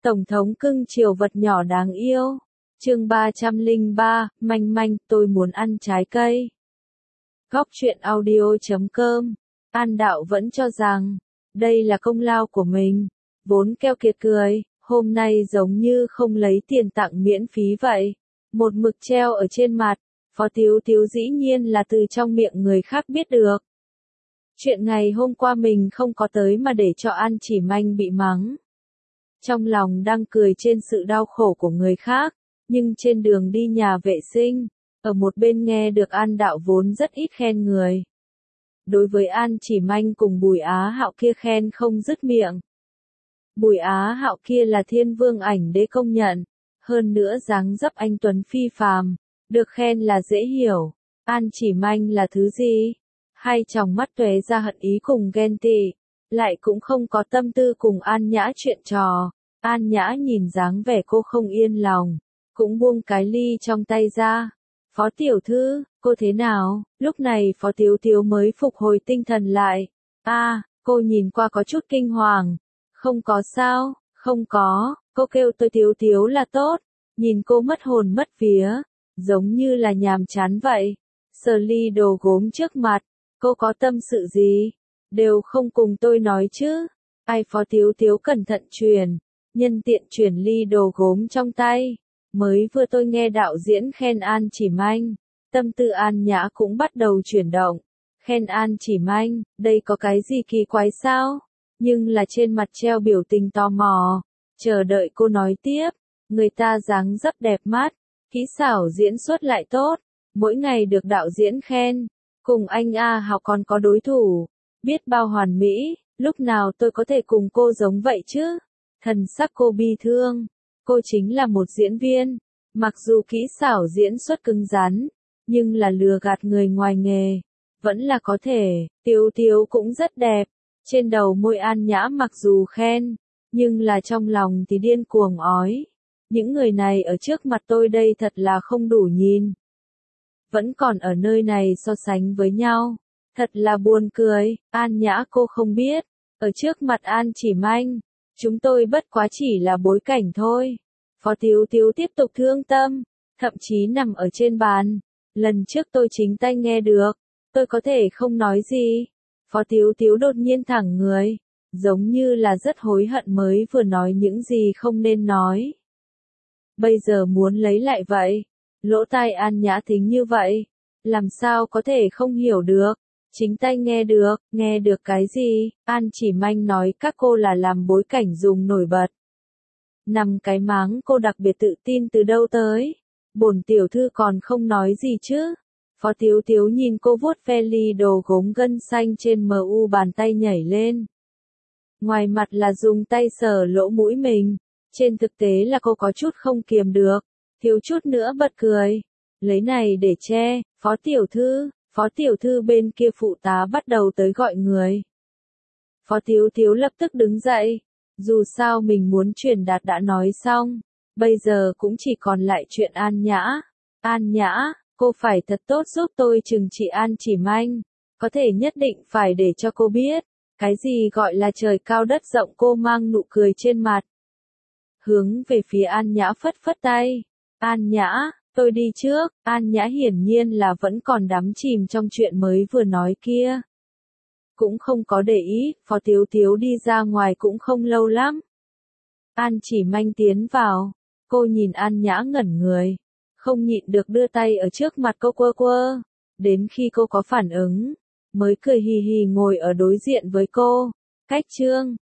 Tổng thống cưng chiều vật nhỏ đáng yêu. Chương 303, manh manh, tôi muốn ăn trái cây. Góc truyện audio.com. An Đạo vẫn cho rằng, đây là công lao của mình. Vốn keo kiệt cười, hôm nay giống như không lấy tiền tặng miễn phí vậy. Một mực treo ở trên mặt, Phó Tiếu Tiếu dĩ nhiên là từ trong miệng người khác biết được. Chuyện ngày hôm qua mình không có tới mà để cho An Chỉ Manh bị mắng. Trong lòng đang cười trên sự đau khổ của người khác, nhưng trên đường đi nhà vệ sinh, ở một bên nghe được An Đạo vốn rất ít khen người. Đối với An Chỉ Manh cùng Bùi Á Hạo kia khen không dứt miệng. Bùi Á Hạo kia là thiên vương ảnh đế công nhận, hơn nữa dáng dấp anh tuấn phi phàm, được khen là dễ hiểu. An Chỉ Manh là thứ gì? Hai tròng mắt tóe ra hận ý cùng ghen tị, lại cũng không có tâm tư cùng An Nhã chuyện trò. An Nhã nhìn dáng vẻ cô không yên lòng, cũng buông cái ly trong tay ra. Phó tiểu thư, cô thế nào? Lúc này Phó Tiếu Tiếu mới phục hồi tinh thần lại. Cô nhìn qua có chút kinh hoàng. Không có sao, không có, cô kêu tôi Tiếu Tiếu là tốt. Nhìn cô mất hồn mất vía, giống như là nhàm chán vậy. Sờ ly đồ gốm trước mặt, cô có tâm sự gì? Đều không cùng tôi nói chứ. Ai? Phó Tiếu Tiếu cẩn thận truyền, nhân tiện chuyển ly đồ gốm trong tay. Mới vừa tôi nghe đạo diễn khen An Chỉ Manh, tâm tư An Nhã cũng bắt đầu chuyển động. Khen An Chỉ Manh, đây có cái gì kỳ quái sao? Nhưng là trên mặt treo biểu tình tò mò, chờ đợi cô nói tiếp. Người ta dáng dấp đẹp mắt, kỹ xảo diễn xuất lại tốt, mỗi ngày được đạo diễn khen. Cùng anh A Hạo còn có đối thủ, biết bao hoàn mỹ, lúc nào tôi có thể cùng cô giống vậy chứ? Thần sắc cô bi thương. Cô chính là một diễn viên, mặc dù kỹ xảo diễn xuất cứng rắn, nhưng là lừa gạt người ngoài nghề, vẫn là có thể. Tiếu Tiếu cũng rất đẹp, trên đầu môi An Nhã mặc dù khen, nhưng là trong lòng thì điên cuồng ói. Những người này ở trước mặt tôi đây thật là không đủ nhìn. Vẫn còn ở nơi này so sánh với nhau, thật là buồn cười. An Nhã cô không biết, ở trước mặt An Chỉ Manh, chúng tôi bất quá chỉ là bối cảnh thôi. Phó Tiếu Tiếu tiếp tục thương tâm, thậm chí nằm ở trên bàn. Lần trước tôi chính tay nghe được, tôi có thể không nói gì. Phó Tiếu Tiếu đột nhiên thẳng người, giống như là rất hối hận mới vừa nói những gì không nên nói. Bây giờ muốn lấy lại vậy. Lỗ tai An Nhã thính như vậy, làm sao có thể không hiểu được. Chính tay nghe được cái gì? An Chỉ Manh nói các cô là làm bối cảnh dùng nổi bật. Nằm cái máng cô đặc biệt tự tin từ đâu tới? Bổn tiểu thư còn không nói gì chứ? Phó Tiếu Tiếu nhìn cô vuốt ve ly đồ gốm gân xanh trên mu bàn tay nhảy lên. Ngoài mặt là dùng tay sờ lỗ mũi mình, trên thực tế là cô có chút không kiềm được, thiếu chút nữa bật cười. Lấy này để che, Phó tiểu thư bên kia phụ tá bắt đầu tới gọi người. Phó Tiếu Tiếu lập tức đứng dậy, dù sao mình muốn truyền đạt đã nói xong, bây giờ cũng chỉ còn lại chuyện An Nhã. An Nhã, cô phải thật tốt giúp tôi trừng trị An Chỉ Manh, có thể nhất định phải để cho cô biết, cái gì gọi là trời cao đất rộng. Cô mang nụ cười trên mặt, hướng về phía An Nhã phất phất tay. An Nhã, tôi đi trước. An Nhã hiển nhiên là vẫn còn đắm chìm trong chuyện mới vừa nói kia, cũng không có để ý. Phó Tiếu Tiếu đi ra ngoài cũng không lâu lắm. An Chỉ Manh tiến vào, cô nhìn An Nhã ngẩn người, không nhịn được đưa tay ở trước mặt cô quơ quơ, đến khi cô có phản ứng, mới cười hì hì ngồi ở đối diện với cô. Cách chương